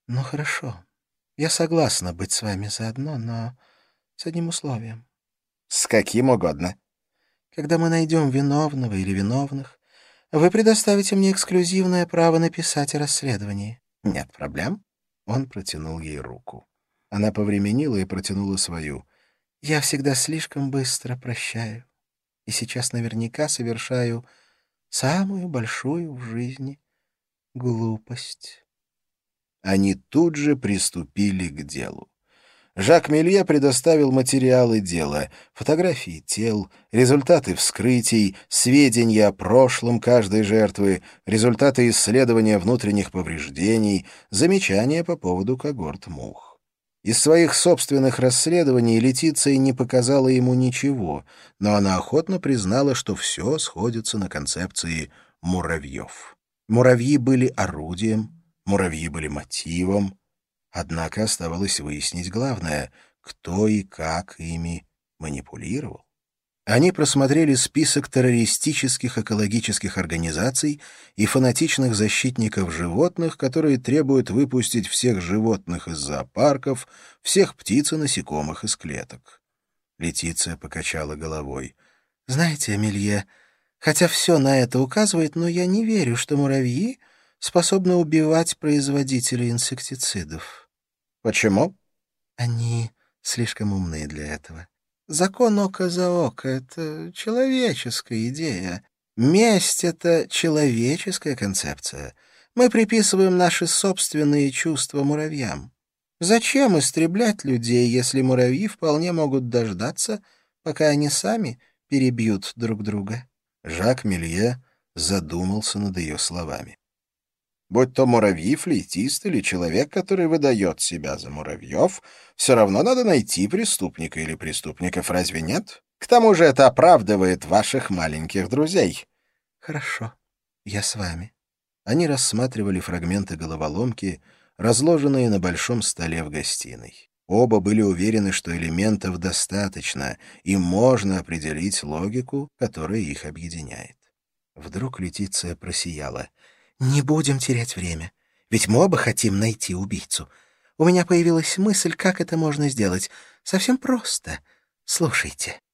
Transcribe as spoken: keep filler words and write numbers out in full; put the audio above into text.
Ну, хорошо. Я согласна быть с вами заодно, но с одним условием. С каким угодно. Когда мы найдем виновного или виновных, вы предоставите мне эксклюзивное право написать о расследовании. Нет проблем. Он протянул ей руку. Она повременила и протянула свою. Я всегда слишком быстро прощаю. И сейчас наверняка совершаю самую большую в жизни глупость. Они тут же приступили к делу. Жак Мелье предоставил материалы дела, фотографии тел, результаты вскрытий, сведения о прошлом каждой жертвы, результаты исследования внутренних повреждений, замечания по поводу когорт мух. Из своих собственных расследований Летиция не показала ему ничего, но она охотно признала, что все сходится на концепции муравьев. Муравьи были орудием, муравьи были мотивом. Однако оставалось выяснить главное, кто и как ими манипулировал. Они просмотрели список террористических экологических организаций и фанатичных защитников животных, которые требуют выпустить всех животных из зоопарков, всех птиц и насекомых из клеток. Летиция покачала головой. Знаете, Амелье, хотя все на это указывает, но я не верю, что муравьи способны убивать производителей инсектицидов. Почему? Они слишком умные для этого. Закон око за око — это человеческая идея. Месть — это человеческая концепция. Мы приписываем наши собственные чувства муравьям. Зачем истреблять людей, если муравьи вполне могут дождаться, пока они сами перебьют друг друга? Жак Мелье задумался над ее словами. Будь то муравьи, флейтист или человек, который выдает себя за муравьев, все равно надо найти преступника или преступников, разве нет? К тому же это оправдывает ваших маленьких друзей. Хорошо, я с вами. Они рассматривали фрагменты головоломки, разложенные на большом столе в гостиной. Оба были уверены, что элементов достаточно, и можно определить логику, которая их объединяет. Вдруг Летиция просияла. «Не будем терять время, ведь мы оба хотим найти убийцу. У меня появилась мысль, как это можно сделать. Совсем просто. Слушайте».